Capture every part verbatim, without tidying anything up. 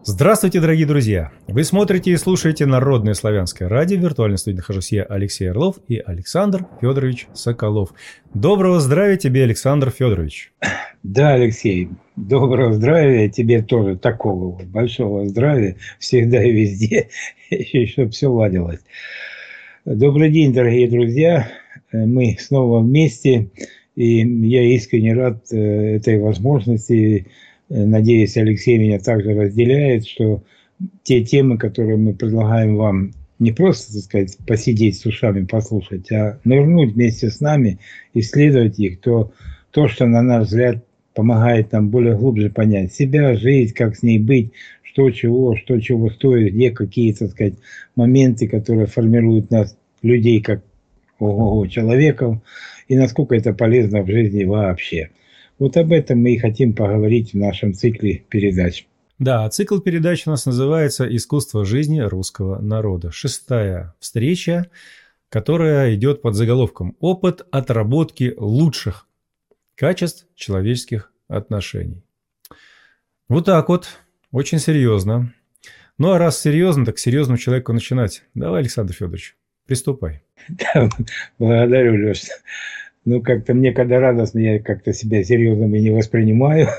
Здравствуйте, дорогие друзья! Вы смотрите и слушаете Народное славянское радио. В виртуальной студии нахожусь я, Алексей Орлов, и Александр Федорович Соколов. Доброго здравия тебе, Александр Федорович! Да, Алексей, доброго здравия тебе тоже, такого большого здравия, всегда и везде, и чтобы все ладилось. Добрый день, дорогие друзья! Мы снова вместе, и я искренне рад этой возможности. Надеюсь, Алексей меня также разделяет, что те темы, которые мы предлагаем вам, не просто, так сказать, посидеть с ушами, послушать, а нырнуть вместе с нами, исследовать их, то, то, что, на наш взгляд, помогает нам более глубже понять себя, жизнь, как с ней быть, что чего, что чего стоит, где какие, так сказать, моменты, которые формируют нас, людей, как ого-го, человеков, и насколько это полезно в жизни вообще. Вот об этом мы и хотим поговорить в нашем цикле передач. Да, цикл передач у нас называется «Искусство жизни русского народа». Шестая встреча, которая идет под заголовком «Опыт отработки лучших качеств человеческих отношений». Вот так вот, очень серьезно. Ну а раз серьезно, так серьезному человеку начинать. Давай, Александр Федорович, приступай. Да, благодарю, Леша. Ну, как-то мне, когда радостно, я как-то себя серьезным и не воспринимаю,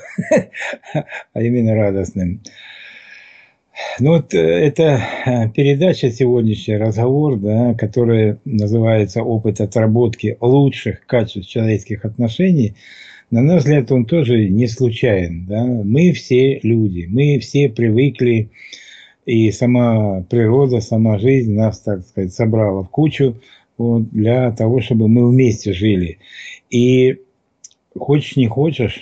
а именно радостным. Ну, вот эта передача сегодняшняя, разговор, да, которая называется «Опыт отработки лучших качеств человеческих отношений», на наш взгляд, он тоже не случайен. Да? Мы все люди, мы все привыкли, и сама природа, сама жизнь нас, так сказать, собрала в кучу, вот, для того, чтобы мы вместе жили. И хочешь не хочешь,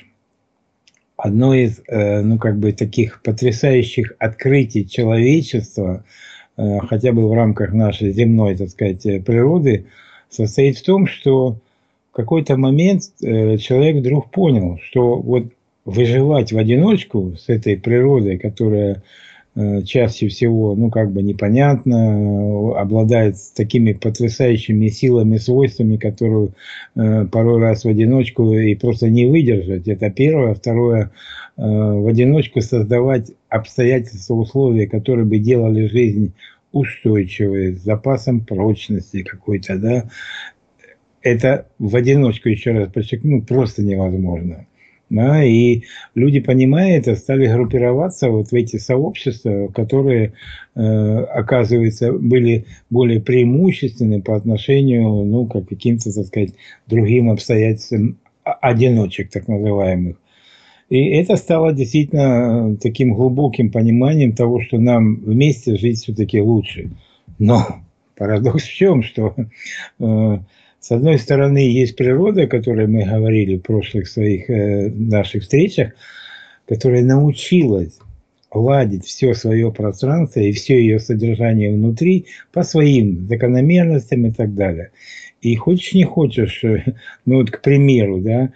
одно из, э, ну, как бы таких потрясающих открытий человечества, э, хотя бы в рамках нашей земной, так сказать, природы, состоит в том, что в какой-то момент э, человек вдруг понял, что вот выживать в одиночку с этой природой, которая чаще всего, ну, как бы непонятно, обладает такими потрясающими силами, свойствами, которые э, порой раз в одиночку и просто не выдержать. Это первое. Второе, э, в одиночку создавать обстоятельства, условия, которые бы делали жизнь устойчивой, с запасом прочности какой-то, да. Это в одиночку, еще раз подчеркну, просто невозможно. Да, и люди, понимая это, стали группироваться вот в эти сообщества, которые, э, оказывается, были более преимущественны по отношению, ну, к каким-то, так сказать, другим обстоятельствам одиночек, так называемых. И это стало действительно таким глубоким пониманием того, что нам вместе жить все-таки лучше. Но парадокс в чем, что... Э, С одной стороны, есть природа, о которой мы говорили в прошлых своих э, наших встречах, которая научилась ладить все свое пространство и все ее содержание внутри по своим закономерностям и так далее. И хочешь не хочешь, ну вот, к примеру, да,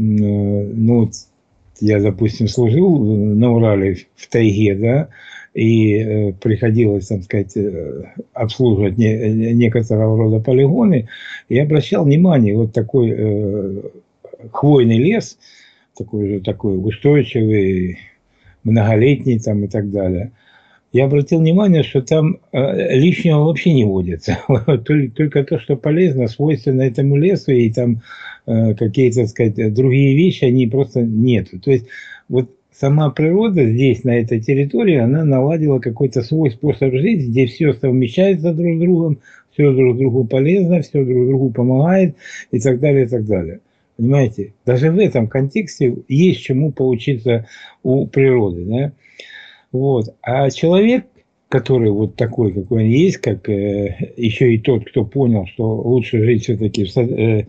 ну вот я, допустим, служил на Урале в тайге, да, и э, приходилось, так сказать, обслуживать не, некоторого рода полигоны, и обращал внимание, вот такой э, хвойный лес, такой, такой устойчивый, многолетний там и так далее. Я обратил внимание, что там э, лишнего вообще не водится. Только то, что полезно, свойственно этому лесу, и там э, какие-то, так сказать, другие вещи, они просто нету. То есть, вот сама природа здесь, на этой территории, она наладила какой-то свой способ жизни, где все совмещается друг с другом, все друг другу полезно, все друг другу помогает и так далее, и так далее. Понимаете? Даже в этом контексте есть чему поучиться у природы. Да? Вот. А человек, который вот такой, какой он есть, как э, еще и тот, кто понял, что лучше жить все-таки э,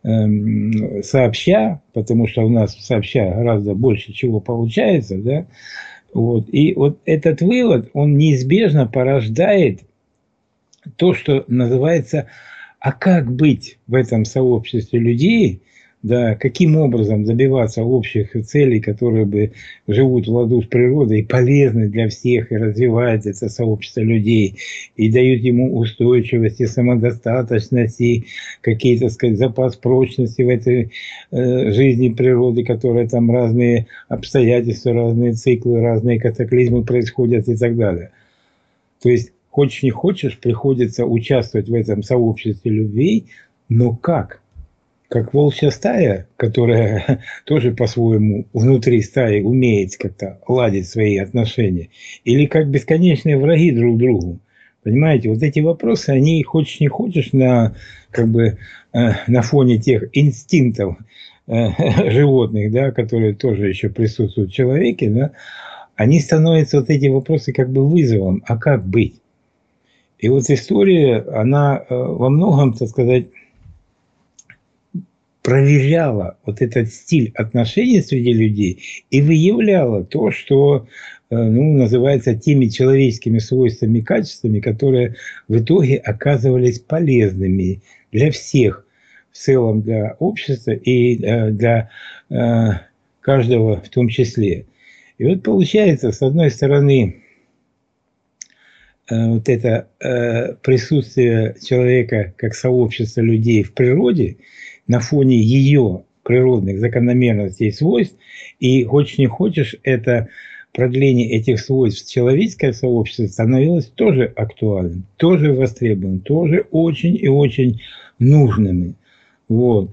э, сообща, потому что у нас сообща гораздо больше чего получается, да, вот. И вот этот вывод, он неизбежно порождает то, что называется, а как быть в этом сообществе людей, да, каким образом добиваться общих целей, которые бы живут в ладу с природой, и полезны для всех, и развивают это сообщество людей, и дают ему устойчивость, и самодостаточность, и какие-то, сказать, запас прочности в этой э, жизни природы, которая там разные обстоятельства, разные циклы, разные катаклизмы происходят и так далее. То есть, хочешь не хочешь, приходится участвовать в этом сообществе любви, но как? Как волчья стая, которая тоже по-своему внутри стаи умеет как-то ладить свои отношения, или как бесконечные враги друг другу. Понимаете, вот эти вопросы, они, хочешь не хочешь, на, как бы, э, на фоне тех инстинктов э, животных, да, которые тоже еще присутствуют в человеке, да, они становятся, вот эти вопросы, как бы вызовом, а как быть? И вот история, она э, во многом, так сказать, проверяла вот этот стиль отношений среди людей и выявляла то, что, ну, называется, теми человеческими свойствами, качествами, которые в итоге оказывались полезными для всех, в целом для общества и для каждого в том числе. И вот получается, с одной стороны, вот это присутствие человека как сообщества людей в природе на фоне ее природных закономерностей и свойств, и хочешь не хочешь, это продление этих свойств в человеческое сообщество становилось тоже актуальным, тоже востребованным, тоже очень и очень нужными. Вот.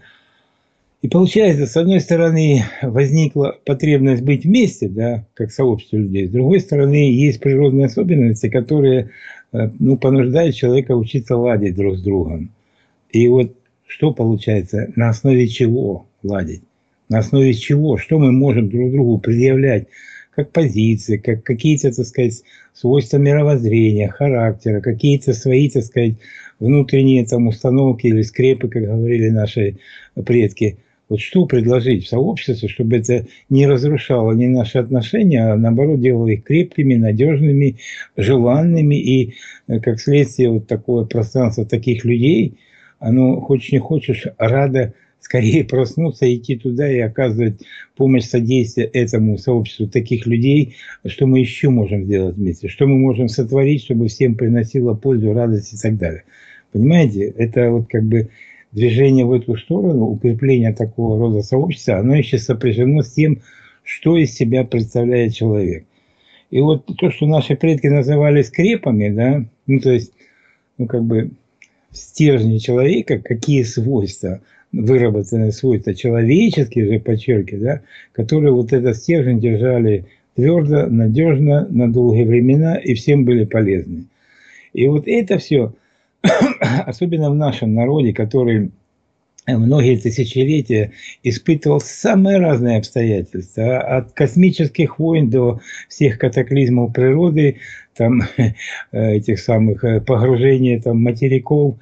И получается, с одной стороны, возникла потребность быть вместе, да, как сообщество людей, с другой стороны, есть природные особенности, которые, ну, понуждают человека учиться ладить друг с другом. И вот что получается? На основе чего ладить? На основе чего? Что мы можем друг другу предъявлять как позиции, как какие-то, так сказать, свойства мировоззрения, характера, какие-то свои, так сказать, внутренние там установки или скрепы, как говорили наши предки. Вот что предложить в сообществе, чтобы это не разрушало ни наши отношения, а наоборот делало их крепкими, надежными, желанными. И как следствие вот такое пространство таких людей, оно, хочешь не хочешь, радо скорее проснуться, идти туда и оказывать помощь, содействие этому сообществу таких людей, что мы еще можем сделать вместе, что мы можем сотворить, чтобы всем приносило пользу, радость и так далее. Понимаете, это вот как бы движение в эту сторону, укрепление такого рода сообщества, оно еще сопряжено с тем, что из себя представляет человек. И вот то, что наши предки называли скрепами, да, ну то есть, ну как бы стержни человека, какие свойства, выработанные свойства человеческие же, подчеркиваю, да, которые вот этот стержень держали твердо, надежно, на долгие времена и всем были полезны. И вот это все, особенно в нашем народе, который многие тысячелетия испытывал самые разные обстоятельства, от космических войн до всех катаклизмов природы, там, этих самых погружений там, материков,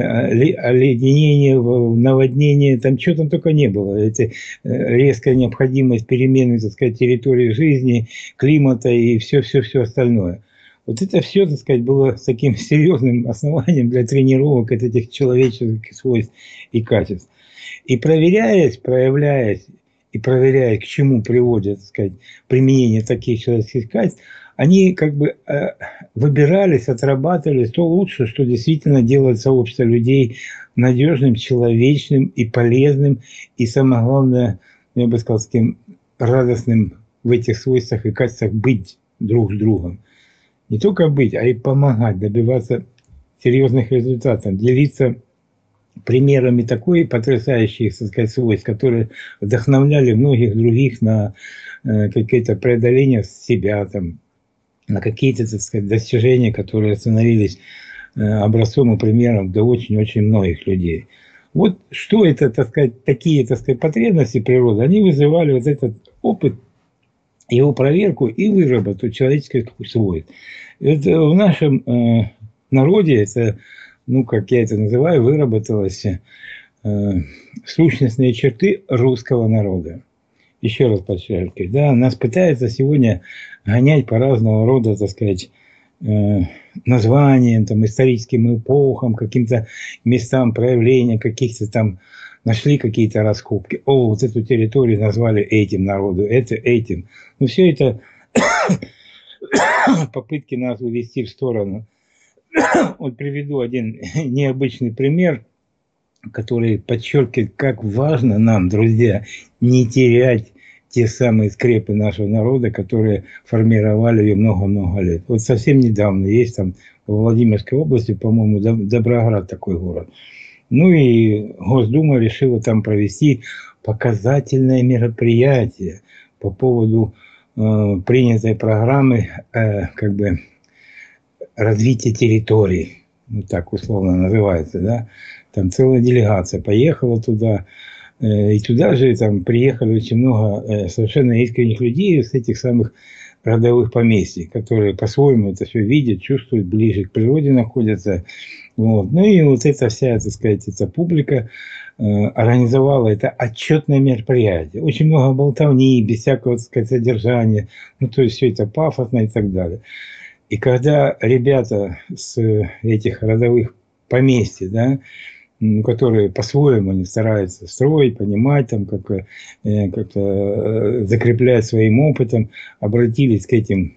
оледенения, наводнения, там что там только не было. Это резкая необходимость перемены, так сказать, территории жизни, климата и все-все-все остальное. Вот это все, так сказать, было с таким серьезным основанием для тренировок от этих человеческих свойств и качеств. И проверяясь, проявляясь и проверяя, к чему приводит, так сказать, применение таких человеческих качеств, они как бы э, выбирались, отрабатывали то лучше, что действительно делает сообщество людей надежным, человечным и полезным, и самое главное, я бы сказал, таким радостным в этих свойствах и качествах быть друг с другом. Не только быть, а и помогать, добиваться серьезных результатов, делиться примерами такой потрясающих, так сказать, свойств, которые вдохновляли многих других на э, какие-то преодоления себя, там, на какие-то, так сказать, достижения, которые становились э, образцом и примером для очень-очень многих людей. Вот что это, так сказать, такие, так сказать, потребности природы, они вызывали вот этот опыт, его проверку и выработку человеческих свойств. Это в нашем э, народе, это, ну, как я это называю, выработалось э, сущностные черты русского народа. Еще раз подчеркиваю, да, нас пытаются сегодня гонять по разного рода, так сказать, э, названиям, там, историческим эпохам, каким-то местам проявления каких-то там нашли какие-то раскопки. О, вот эту территорию назвали этим народу, это этим. Ну, все это попытки нас увести в сторону. Вот приведу один необычный пример, который подчеркивает, как важно нам, друзья, не терять те самые скрепы нашего народа, которые формировали ее много-много лет. Вот совсем недавно есть там в Владимирской области, по-моему, Доброград такой город. Ну и Госдума решила там провести показательное мероприятие по поводу э, принятой программы э, как бы развития территорий. Ну так условно называется, да. Там целая делегация поехала туда. И туда же там приехали очень много совершенно искренних людей с этих самых родовых поместий, которые по-своему это все видят, чувствуют, ближе к природе находятся. Вот. Ну и вот эта вся, так сказать, эта публика э, организовала это отчетное мероприятие. Очень много болтовни, без всякого, так сказать, содержания. Ну, то есть все это пафосно и так далее. И когда ребята с этих родовых поместий, да, которые по-своему не стараются строить, понимать, там, как, э, как-то закреплять своим опытом, обратились к этим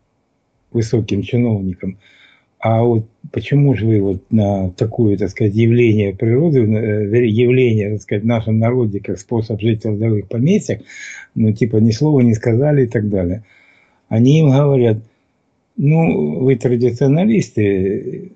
высоким чиновникам. А вот почему же вы вот на такое, так сказать, явление природы, явление, так сказать, в нашем народе, как способ жить в родовых поместьях, ну, типа, ни слова не сказали и так далее. Они им говорят, ну, вы традиционалисты,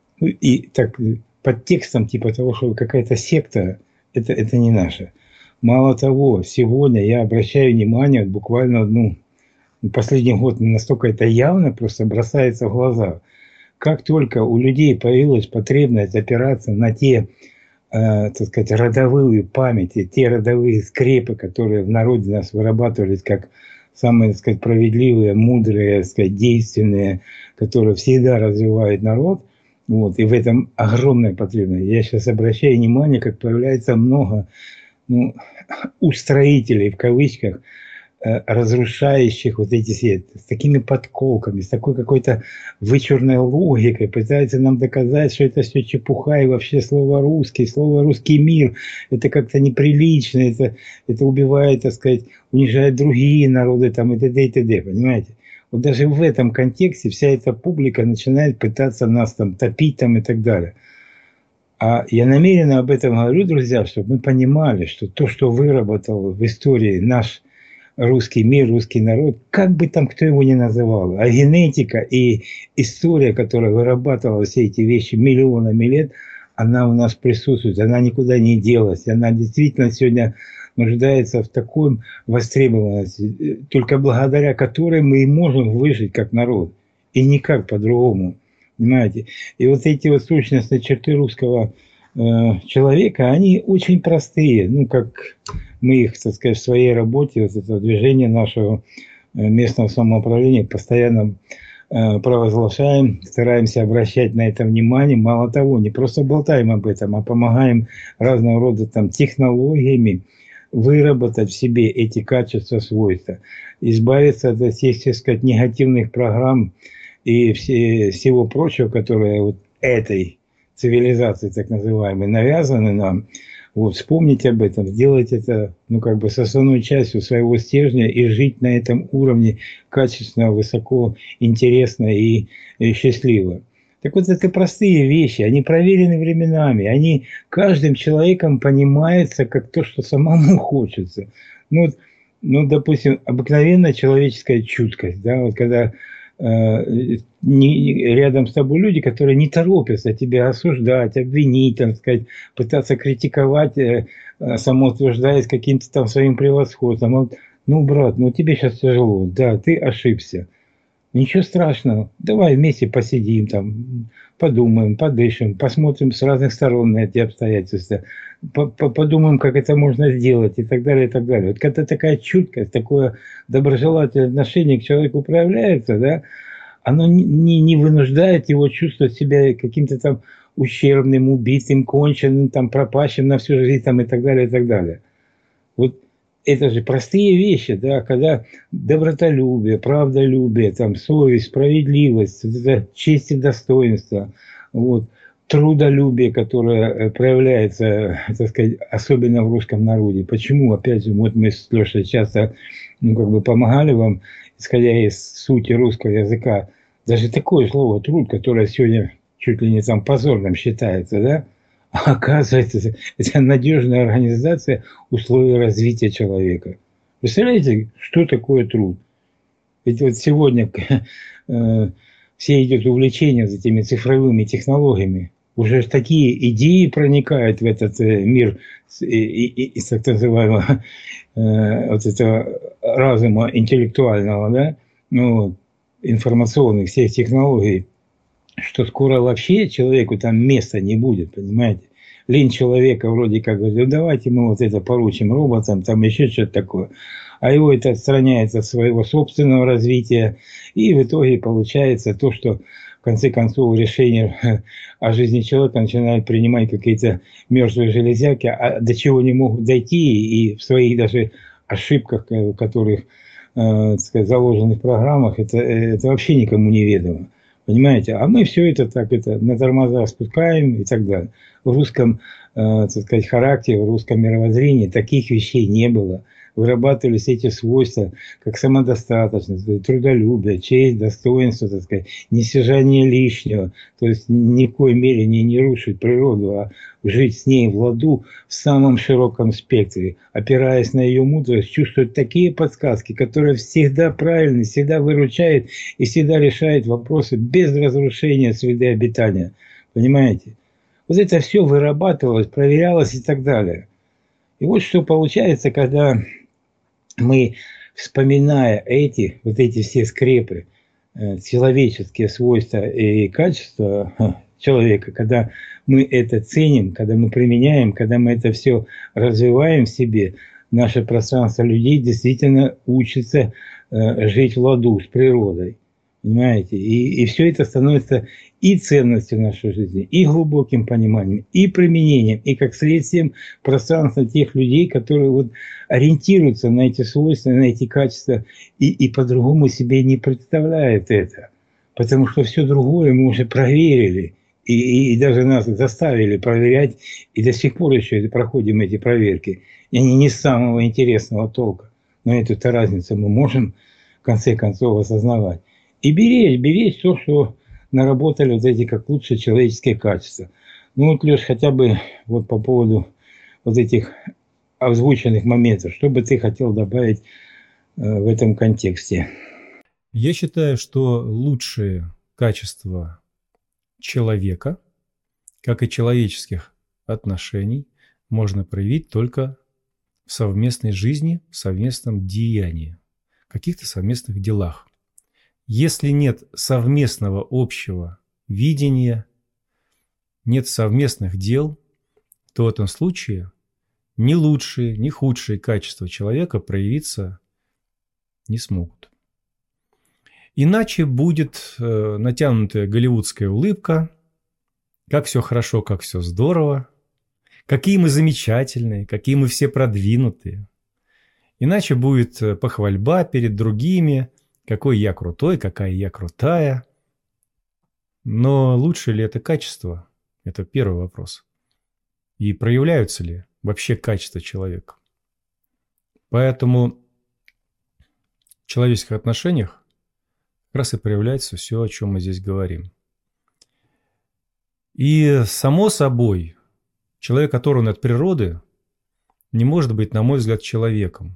и так под текстом типа того, что какая-то секта, это, это не наше. Мало того, сегодня я обращаю внимание, вот буквально, ну, последний год настолько это явно просто бросается в глаза. Как только у людей появилась потребность опираться на те, э, так сказать, родовые памяти, те родовые скрепы, которые в народе нас вырабатывались как самые, так сказать, справедливые, мудрые, так сказать, действенные, которые всегда развивают народ, вот, и в этом огромная потребность. Я сейчас обращаю внимание, как появляется много, ну, устроителей, в кавычках, э, разрушающих вот эти сети, с такими подколками, с такой какой-то вычурной логикой, пытаются нам доказать, что это все чепуха, и вообще слово «русский», слово «русский мир» – это как-то неприлично, это, это убивает, так сказать, унижает другие народы, там, и т.д. и т.д., понимаете? Вот даже в этом контексте вся эта публика начинает пытаться нас там топить там и так далее. А я намеренно об этом говорю, друзья, чтобы мы понимали, что то, что выработал в истории наш русский мир, русский народ, как бы там кто его ни называл, а генетика и история, которая вырабатывала все эти вещи миллионами лет, она у нас присутствует, она никуда не делась, она действительно сегодня нуждается в такой востребованности, только благодаря которой мы и можем выжить как народ, и никак по-другому, понимаете. И вот эти вот сущностные черты русского э, человека, они очень простые, ну, как мы их, так сказать, в своей работе, вот это движение нашего местного самоуправления постоянно э, провозглашаем, стараемся обращать на это внимание. Мало того, не просто болтаем об этом, а помогаем разного рода там технологиями выработать в себе эти качества, свойства, избавиться от всех, так сказать, негативных программ и все, всего прочего, которое вот этой цивилизации, так называемой, навязаны нам. Вот, вспомнить об этом, сделать это, ну, как бы с основной частью своего стержня и жить на этом уровне качественно, высоко, интересно и, и счастливо. Так вот, это простые вещи, они проверены временами, они каждым человеком понимаются как то, что самому хочется. Ну, ну допустим, обыкновенная человеческая чуткость, да, вот когда э, не, рядом с тобой люди, которые не торопятся тебя осуждать, обвинить, так сказать, пытаться критиковать, э, самоутверждаясь каким-то там своим превосходством. Вот, ну, брат, ну тебе сейчас тяжело, да, ты ошибся. Ничего страшного, давай вместе посидим, там, подумаем, подышим, посмотрим с разных сторон на эти обстоятельства, подумаем, как это можно сделать и так далее, и так далее. Вот когда такая чуткость, такое доброжелательное отношение к человеку проявляется, да, оно не, не вынуждает его чувствовать себя каким-то там ущербным, убитым, конченным, там, пропащим на всю жизнь там, и так далее, и так далее. Вот это же простые вещи, да, когда добротолюбие, правдолюбие, там, совесть, справедливость, это честь и достоинство, вот, трудолюбие, которое проявляется, так сказать, особенно в русском народе. Почему? Опять же, вот мы с Лешей часто, ну, как бы помогали вам, исходя из сути русского языка, даже такое слово «труд», которое сегодня чуть ли не там позорным считается, да, а оказывается, это надежная организация условий развития человека. Представляете, что такое труд? Ведь вот сегодня э, все идет увлечение за этими цифровыми технологиями. Уже такие идеи проникают в этот э, мир из и, и, и, так называемого э, вот этого разума интеллектуального, да, ну, информационных всех технологий, что скоро вообще человеку там места не будет, понимаете? Лень человека вроде как говорит, ну, давайте мы вот это поручим роботам, там еще что-то такое. А его это отстраняется от своего собственного развития. И в итоге получается то, что в конце концов решение о жизни человека начинают принимать какие-то мертвые железяки, а до чего не могут дойти, и в своих даже ошибках, которых, э, сказать, заложены в программах, это, это вообще никому не ведомо. Понимаете? А мы все это так это на тормоза спускаем и так далее. В русском, э, так сказать, характере, в русском мировоззрении таких вещей не было. Вырабатывались эти свойства, как самодостаточность, трудолюбие, честь, достоинство, так сказать, нестяжание лишнего. То есть ни в коей мере не, не рушить природу, а жить с ней в ладу в самом широком спектре, опираясь на ее мудрость, чувствовать такие подсказки, которые всегда правильны, всегда выручают и всегда решают вопросы без разрушения среды обитания. Понимаете? Вот это все вырабатывалось, проверялось и так далее. И вот что получается, когда мы, вспоминая эти, вот эти все скрепы, человеческие свойства и качества человека, когда мы это ценим, когда мы применяем, когда мы это все развиваем в себе, наше пространство людей действительно учится жить в ладу с природой. Понимаете? И, и все это становится и ценностью нашей жизни, и глубоким пониманием, и применением, и как следствием пространства тех людей, которые вот ориентируются на эти свойства, на эти качества, и, и по-другому себе не представляют это. Потому что все другое мы уже проверили, и, и, и даже нас заставили проверять, и до сих пор еще проходим эти проверки. И они не с самого интересного толка. Но эту-то разницу мы можем в конце концов осознавать. И беречь, беречь то, что наработали вот эти как лучшие человеческие качества. Ну вот, Леш, хотя бы вот по поводу вот этих озвученных моментов, что бы ты хотел добавить э, в этом контексте? Я считаю, что лучшие качества человека, как и человеческих отношений, можно проявить только в совместной жизни, в совместном деянии, в каких-то совместных делах. Если нет совместного общего видения, нет совместных дел, то в этом случае ни лучшие, ни худшие качества человека проявиться не смогут. Иначе будет э, натянутая голливудская улыбка, как все хорошо, как все здорово, какие мы замечательные, какие мы все продвинутые. Иначе будет похвальба перед другими, какой я крутой, какая я крутая. Но лучше ли это качество? Это первый вопрос. И проявляются ли вообще качества человека? Поэтому в человеческих отношениях как раз и проявляется все, о чем мы здесь говорим. И само собой, человек, оторван от природы, не может быть, на мой взгляд, человеком.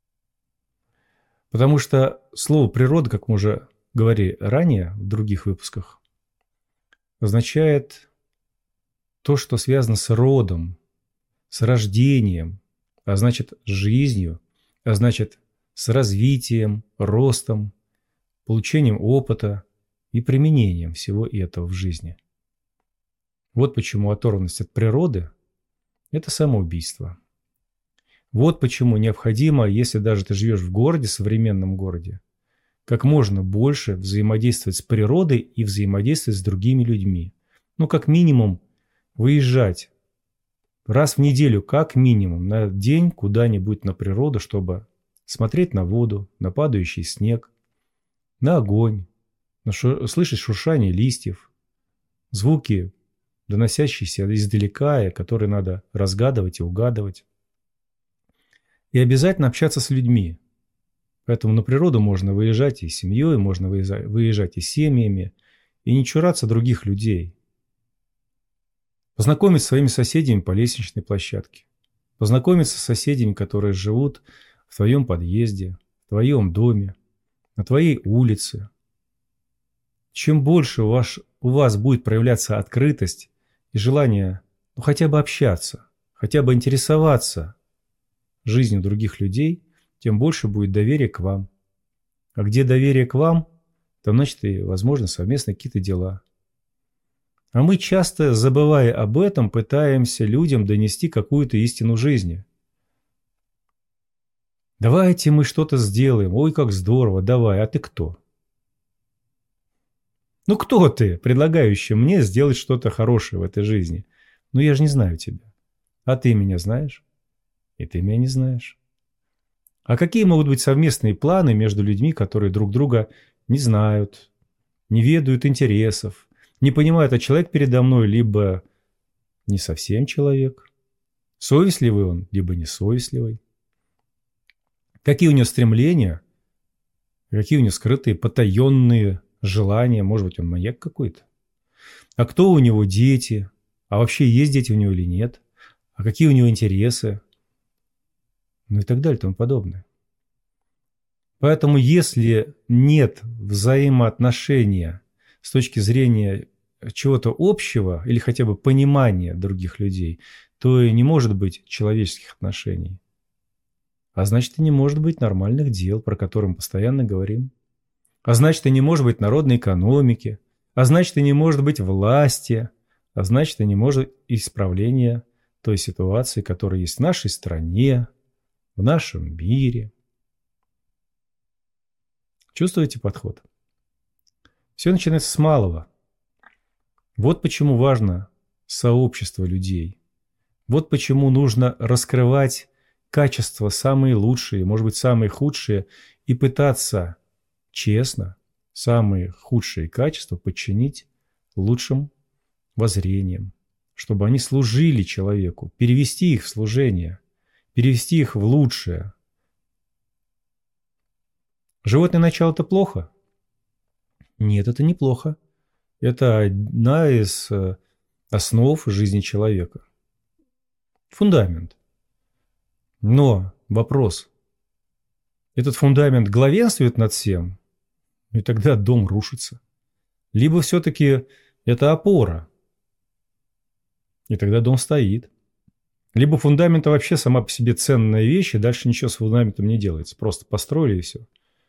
Потому что слово «природа», как мы уже говорили ранее в других выпусках, означает то, что связано с родом, с рождением, а значит с жизнью, а значит с развитием, ростом, получением опыта и применением всего этого в жизни. Вот почему оторванность от природы – это самоубийство. Вот почему необходимо, если даже ты живешь в городе, современном городе, как можно больше взаимодействовать с природой и взаимодействовать с другими людьми. Ну, как минимум, выезжать раз в неделю, как минимум, на день куда-нибудь на природу, чтобы смотреть на воду, на падающий снег, на огонь, на шу- слышать шуршание листьев, звуки доносящийся издалека, и который надо разгадывать и угадывать. И обязательно общаться с людьми. Поэтому на природу можно выезжать и с семьей, можно выезжать и с семьями, и не чураться других людей. Познакомиться с своими соседями по лестничной площадке. Познакомиться с соседями, которые живут в твоем подъезде, в твоем доме, на твоей улице. Чем больше у вас, у вас будет проявляться открытость и желание ну, хотя бы общаться, хотя бы интересоваться жизнью других людей, тем больше будет доверие к вам. А где доверие к вам, там, значит, и, возможно, совместно какие-то дела. А мы часто, забывая об этом, пытаемся людям донести какую-то истину жизни. Давайте мы что-то сделаем. Ой, как здорово, давай. А ты кто? Ну, кто ты, предлагающий мне сделать что-то хорошее в этой жизни? Ну, я же не знаю тебя. А ты меня знаешь? И ты меня не знаешь. А какие могут быть совместные планы между людьми, которые друг друга не знают, не ведают интересов, не понимают, а человек передо мной либо не совсем человек, совестливый он, либо несовестливый? Какие у него стремления, какие у него скрытые, потаенные желания, может быть, он маньяк какой-то? А кто у него дети? А вообще есть дети у него или нет? А какие у него интересы? Ну и так далее и тому подобное. Поэтому если нет взаимоотношения с точки зрения чего-то общего или хотя бы понимания других людей, то и не может быть человеческих отношений. А значит, и не может быть нормальных дел, про которые мы постоянно говорим. А значит, и не может быть народной экономики. А значит, и не может быть власти. А значит, и не может исправления той ситуации, которая есть в нашей стране, в нашем мире. Чувствуете подход? Все начинается с малого. Вот почему важно сообщество людей. Вот почему нужно раскрывать качества самые лучшие, может быть, самые худшие, и пытаться честно самые худшие качества подчинить лучшим воззрениям, чтобы они служили человеку, перевести их в служение, перевести их в лучшее. Животное начало – это плохо? Нет, это не плохо. Это одна из основ жизни человека. Фундамент. Но вопрос. Этот фундамент главенствует над всем, и тогда дом рушится. Либо все-таки это опора, и тогда дом стоит. Либо фундамент вообще сама по себе ценная вещь, и дальше ничего с фундаментом не делается. Просто построили и все.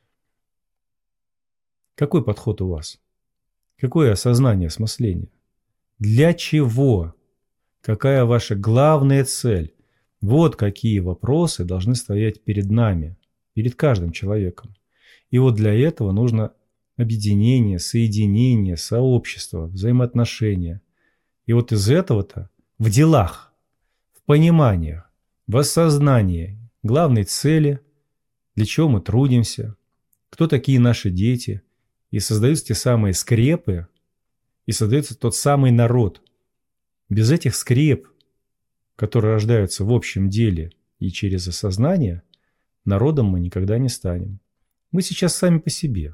Какой подход у вас? Какое осознание, осмысление? Для чего? Какая ваша главная цель? Вот какие вопросы должны стоять перед нами, перед каждым человеком. И вот для этого нужно объединение, соединение, сообщество, взаимоотношения. И вот из этого-то в делах, в пониманиях, в осознании главной цели, для чего мы трудимся, кто такие наши дети, и создаются те самые скрепы, и создается тот самый народ. Без этих скреп, которые рождаются в общем деле и через осознание, народом мы никогда не станем. Мы сейчас сами по себе.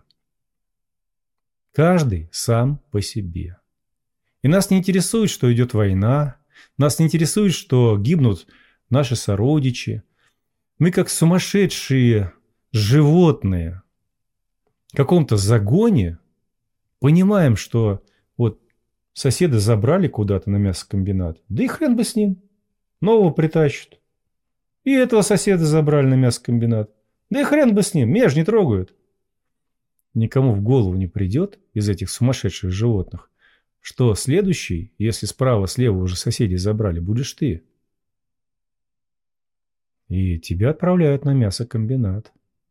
Каждый сам по себе. И нас не интересует, что идет война, нас не интересует, что гибнут наши сородичи. Мы как сумасшедшие животные в каком-то загоне понимаем, что вот соседа забрали куда-то на мясокомбинат, да и хрен бы с ним, нового притащат. И этого соседа забрали на мясокомбинат, да и хрен бы с ним, меня же не трогают. Никому в голову не придет из этих сумасшедших животных, что следующий, если справа-слева уже соседей забрали, будешь ты. И тебя отправляют на мясокомбинат.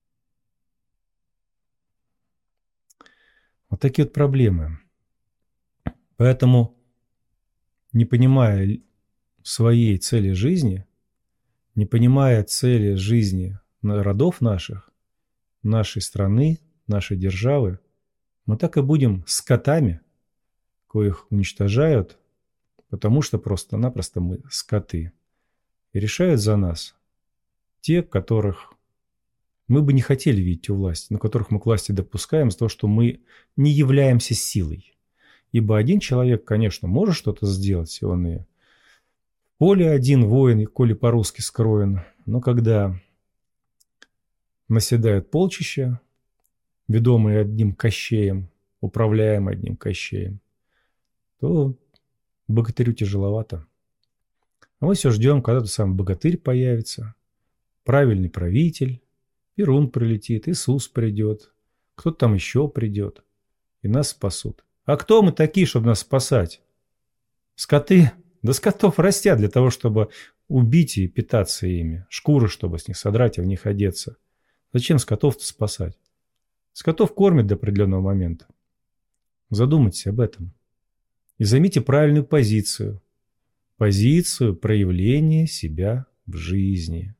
Вот такие вот проблемы. Поэтому, не понимая своей цели жизни, не понимая цели жизни родов наших, нашей страны, нашей державы, мы так и будем скотами, коих уничтожают Потому что просто-напросто мы скоты. И решают за нас те, которых мы бы не хотели видеть у власти, но которых мы к власти допускаем за то, что мы не являемся силой. Ибо один человек, конечно, может что-то сделать, и он и в поле один воин, и коли по-русски скроен. Но когда наседают полчища, ведомые одним Кощеем, управляемые одним Кощеем, то богатырю тяжеловато. А мы все ждем, когда тот самый богатырь появится, правильный правитель, Перун прилетит, Иисус придет, кто-то там еще придет, и нас спасут. А кто мы такие, чтобы нас спасать? Скоты? Да скотов растят для того, чтобы убить и питаться ими, шкуры, чтобы с них содрать и в них одеться. Зачем скотов-то спасать? Скотов кормят до определенного момента. Задумайтесь об этом. И займите правильную позицию. Позицию проявления себя в жизни.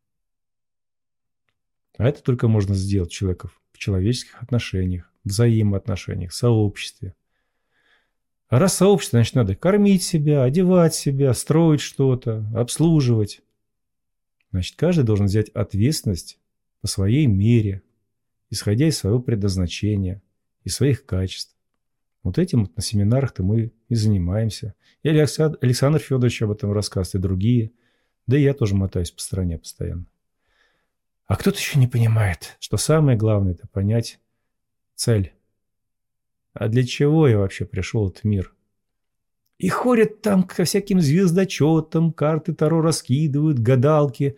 А это только можно сделать человеку в человеческих отношениях, взаимоотношениях, сообществе. А раз сообщество, значит, надо кормить себя, одевать себя, строить что-то, обслуживать. Значит, каждый должен взять ответственность по своей мере, исходя из своего предназначения и своих качеств. Вот этим вот на семинарах-то мы и занимаемся. И Александр Федорович об этом рассказывает, и другие. Да и я тоже мотаюсь по стране постоянно. А кто-то еще не понимает, что самое главное – это понять цель. А для чего я вообще пришел в этот мир? И ходят там ко всяким звездочетам, карты Таро раскидывают, гадалки.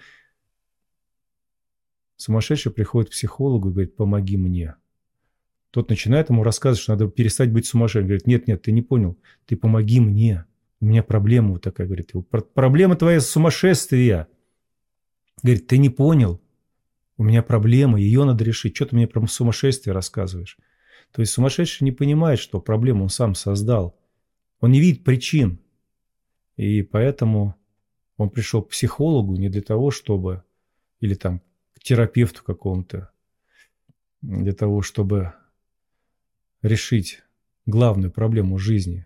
Сумасшедший приходит к психологу и говорит: помоги мне. Тот начинает ему рассказывать, что надо перестать быть сумасшедшим. Говорит: нет, нет, ты не понял, ты помоги мне. У меня проблема вот такая. Говорит: проблема твоя сумасшествия. Говорит: ты не понял. У меня проблема, ее надо решить. Что ты мне про сумасшествие рассказываешь? То есть сумасшедший не понимает, что проблему он сам создал. Он не видит причин. И поэтому он пришел к психологу не для того, чтобы... Или там к терапевту какому-то. Для того, чтобы решить главную проблему жизни.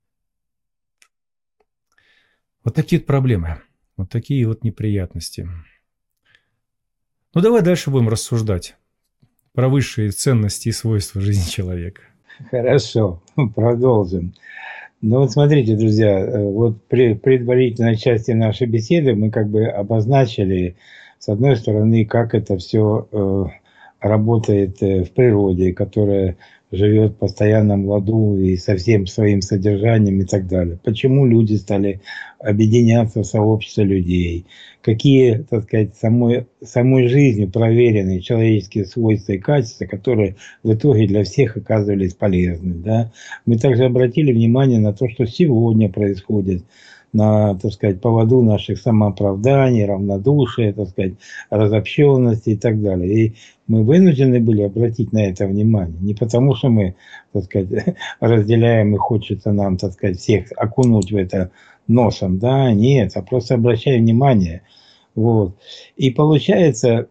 Вот такие вот проблемы. Вот такие вот неприятности. Ну, давай дальше будем рассуждать про высшие ценности и свойства жизни человека. Хорошо, продолжим. Ну вот смотрите, друзья, вот при предварительной части нашей беседы мы как бы обозначили, с одной стороны, как это все э, работает в природе, которая живет в постоянном ладу и со всем своим содержанием и так далее. Почему люди стали объединяться в сообщество людей? Какие, так сказать, самой, самой жизнью проверенные человеческие свойства и качества, которые в итоге для всех оказывались полезны. Да? Мы также обратили внимание на то, что сегодня происходит, на, так сказать, поводу наших самооправданий, равнодушия, так сказать, разобщенности и так далее. И мы вынуждены были обратить на это внимание. Не потому, что мы, так сказать, разделяем и хочется нам, так сказать, всех окунуть в это носом, да, нет, а просто обращаем внимание. Вот. И получается,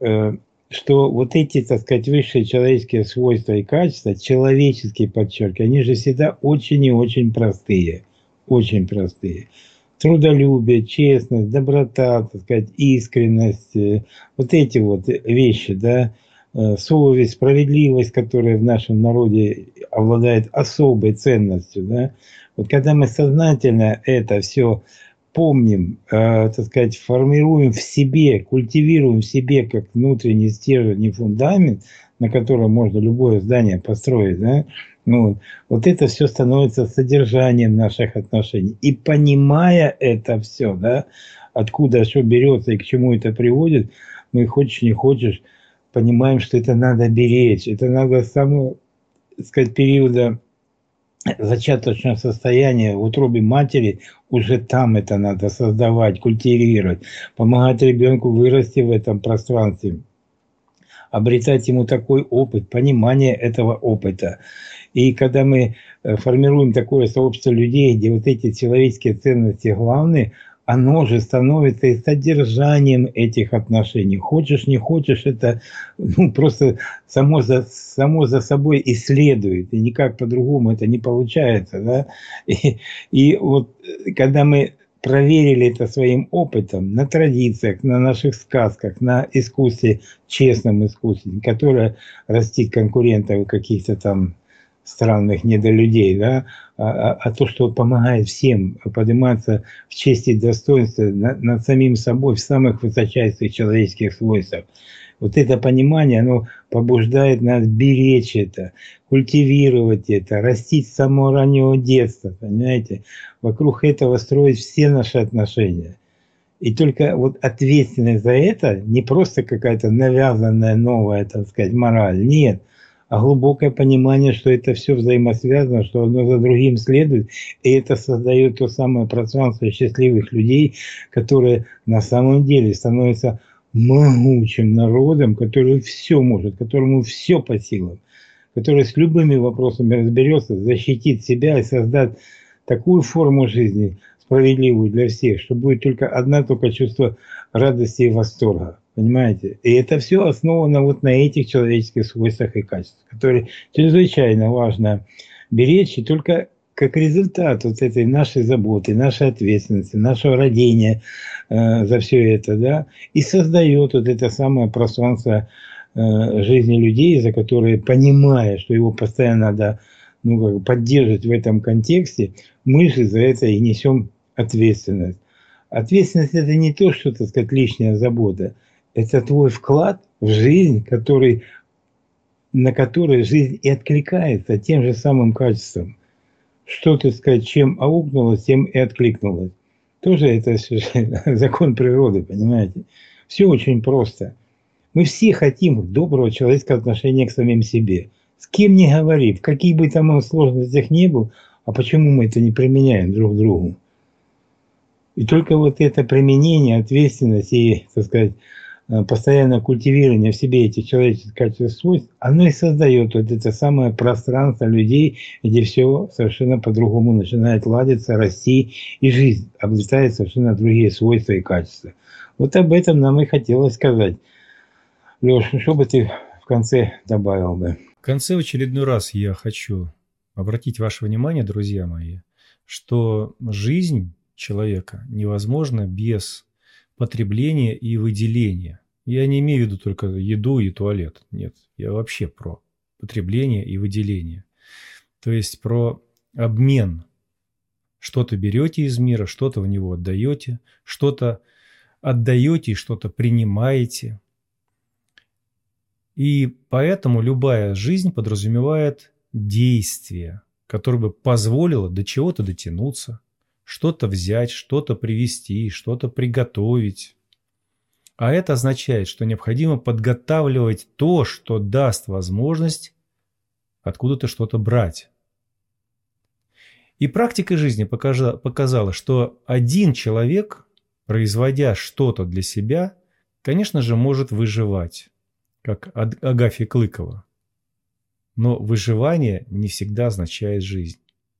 что вот эти, так сказать, высшие человеческие свойства и качества, человеческие, подчеркиваю, они же всегда очень и очень простые. Очень простые. Трудолюбие, честность, доброта, так сказать, искренность, вот эти вот вещи, да, совесть, справедливость, которая в нашем народе обладает особой ценностью, да. Вот когда мы сознательно это все помним, э, так сказать, формируем в себе, культивируем в себе как внутренний стержень и фундамент, на котором можно любое здание построить, да, ну, вот это все становится содержанием наших отношений. И понимая это все, да, откуда что берется и к чему это приводит, мы хочешь не хочешь понимаем, что это надо беречь, это надо с самого, так сказать, периода зачаточного состояния в утробе матери, уже там это надо создавать, культивировать, помогать ребенку вырасти в этом пространстве, обретать ему такой опыт, понимание этого опыта. И когда мы формируем такое сообщество людей, где вот эти человеческие ценности главные, оно же становится и содержанием этих отношений. Хочешь, не хочешь, это ну, просто само за, само за собой и следует, и никак по-другому это не получается. Да? И, и вот когда мы проверили это своим опытом на традициях, на наших сказках, на искусстве, честном искусстве, которое растит конкурентов каких-то там странных недолюдей, да, а, а то, что помогает всем подниматься в честь и достоинство над, над самим собой в самых высочайших человеческих свойствах. Вот это понимание, оно побуждает нас беречь это, культивировать это, растить с самого раннего детства, понимаете? Вокруг этого строить все наши отношения. И только вот ответственность за это не просто какая-то навязанная новая, так сказать, мораль, нет, а глубокое понимание, что это все взаимосвязано, что одно за другим следует, и это создает то самое пространство счастливых людей, которые на самом деле становятся могучим народом, который все может, которому все по силам, который с любыми вопросами разберется, защитит себя и создаст такую форму жизни, справедливую для всех, что будет только одна только чувство радости и восторга. Понимаете? И это все основано вот на этих человеческих свойствах и качествах, которые чрезвычайно важно беречь, и только как результат вот этой нашей заботы, нашей ответственности, нашего родения э, за все это, да, и создает вот это самое пространство э, жизни людей, за которые, понимая, что его постоянно надо ну, как бы поддерживать в этом контексте, мы же за это и несем ответственность. Ответственность – это не то, что, так сказать, лишняя забота. Это твой вклад в жизнь, который, на который жизнь и откликается тем же самым качеством. Что, так сказать, чем аукнулось, тем и откликнулось. Тоже это закон природы, понимаете? Все очень просто. Мы все хотим доброго человеческого отношения к самим себе. С кем ни говори, в каких бы там сложностях ни был, а почему мы это не применяем друг к другу? И только вот это применение, ответственность и, так сказать, постоянное культивирование в себе этих человеческих качеств свойств, оно и создает вот это самое пространство людей, где все совершенно по-другому начинает ладиться, расти, и жизнь обретает совершенно другие свойства и качества. Вот об этом нам и хотелось сказать. Леш, ну что бы ты в конце добавил бы? В конце в очередной раз я хочу обратить ваше внимание, друзья мои, что жизнь человека невозможна без потребления и выделения. Я не имею в виду только еду и туалет. Нет, я вообще про потребление и выделение. То есть про обмен. Что-то берете из мира, что-то в него отдаете, что-то отдаете и что-то принимаете. И поэтому любая жизнь подразумевает действие, которое бы позволило до чего-то дотянуться, что-то взять, что-то привезти, что-то приготовить. А это означает, что необходимо подготавливать то, что даст возможность откуда-то что-то брать. И практика жизни показала, что один человек, производя что-то для себя, конечно же, может выживать, как Агафья Клыкова. Но выживание не всегда означает жизнь.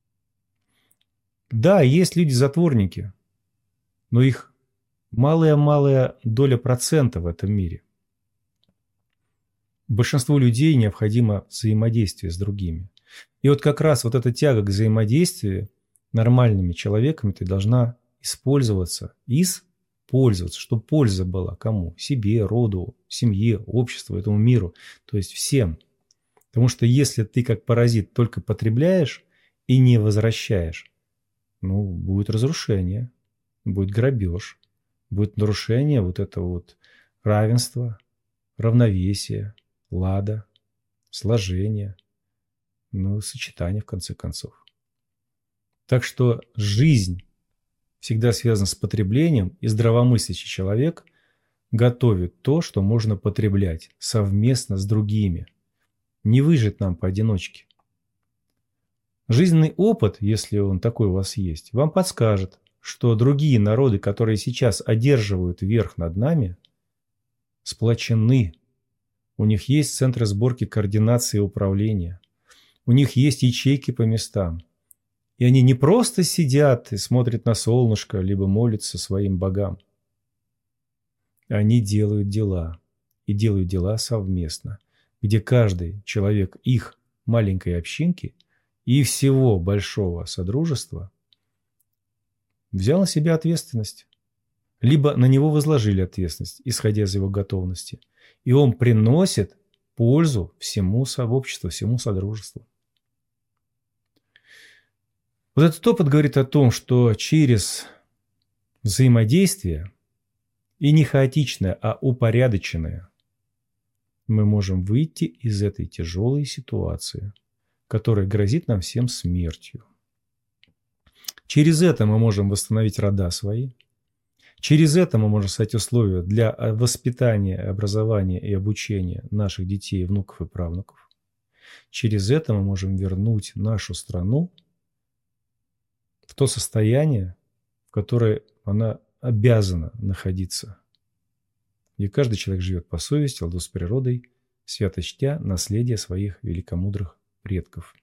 Да, есть люди-затворники, но их малая-малая доля процента в этом мире. Большинству людей необходимо взаимодействие с другими. И вот как раз вот эта тяга к взаимодействию нормальными человеками-то должна использоваться, использоваться, чтобы польза была кому? Себе, роду, семье, обществу, этому миру, то есть всем. Потому что если ты как паразит только потребляешь и не возвращаешь, ну, будет разрушение, будет грабеж, будет нарушение вот этого вот равенства, равновесия, лада, сложения, ну, сочетания в конце концов. Так что жизнь всегда связана с потреблением, и здравомыслящий человек готовит то, что можно потреблять совместно с другими. Не выжить нам поодиночке. Жизненный опыт, если он такой у вас есть, вам подскажет, что другие народы, которые сейчас одерживают верх над нами, сплочены. У них есть центры сборки, координации и управления. У них есть ячейки по местам. И они не просто сидят и смотрят на солнышко, либо молятся своим богам. Они делают дела. И делают дела совместно, где каждый человек их маленькой общинки и всего большого содружества взял на себя ответственность. Либо на него возложили ответственность, исходя из его готовности. И он приносит пользу всему сообществу, всему содружеству. Вот этот опыт говорит о том, что через взаимодействие, и не хаотичное, а упорядоченное, мы можем выйти из этой тяжелой ситуации, которая грозит нам всем смертью. Через это мы можем восстановить рода свои. Через это мы можем создать условия для воспитания, образования и обучения наших детей, внуков и правнуков. Через это мы можем вернуть нашу страну в то состояние, в которое она обязана находиться, где каждый человек живет по совести, ладу с природой, свято чтя наследие своих великомудрых предков.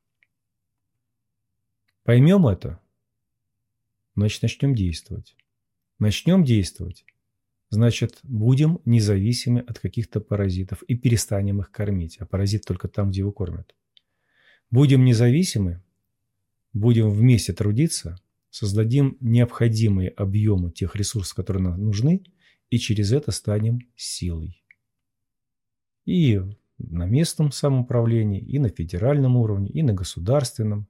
Поймем это, значит, начнем действовать. Начнем действовать, значит, будем независимы от каких-то паразитов и перестанем их кормить, а паразит только там, где его кормят. Будем независимы, будем вместе трудиться, создадим необходимые объемы тех ресурсов, которые нам нужны, и через это станем силой. И на местном самоуправлении, и на федеральном уровне, и на государственном.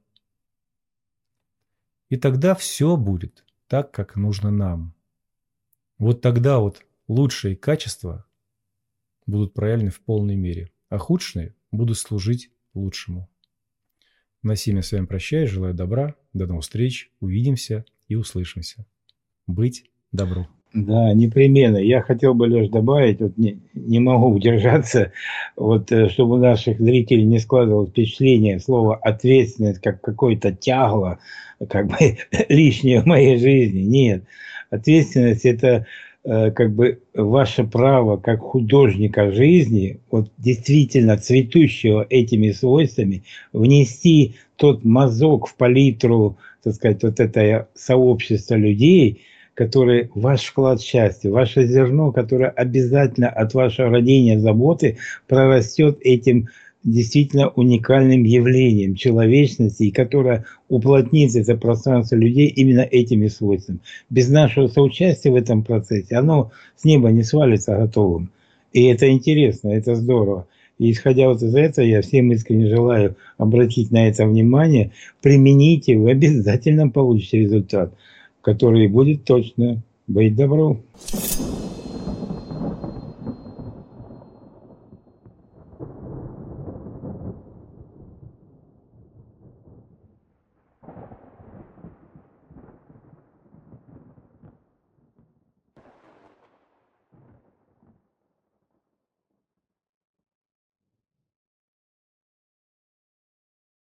И тогда все будет так, как нужно нам. Вот тогда вот лучшие качества будут проявлены в полной мере, а худшие будут служить лучшему. На сим я с вами прощаюсь, желаю добра, до новых встреч, увидимся и услышимся. Быть добру. Да, непременно. Я хотел бы, Леш, добавить, вот не, не могу удержаться, вот, чтобы у наших зрителей не складывалось впечатление слова «ответственность» как какое-то тягло, как бы лишнее в моей жизни. Нет. Ответственность – это э, как бы ваше право как художника жизни, вот действительно цветущего этими свойствами, внести тот мазок в палитру, так сказать, вот это сообщество людей, которые ваш вклад счастья, ваше зерно, которое обязательно от вашего родения, заботы прорастет этим действительно уникальным явлением человечности, и которое уплотнит это пространство людей именно этими свойствами. Без нашего соучастия в этом процессе оно с неба не свалится готовым. И это интересно, это здорово. И исходя вот из этого, я всем искренне желаю обратить на это внимание, примените, вы обязательно получите результат, который будет точно быть добру.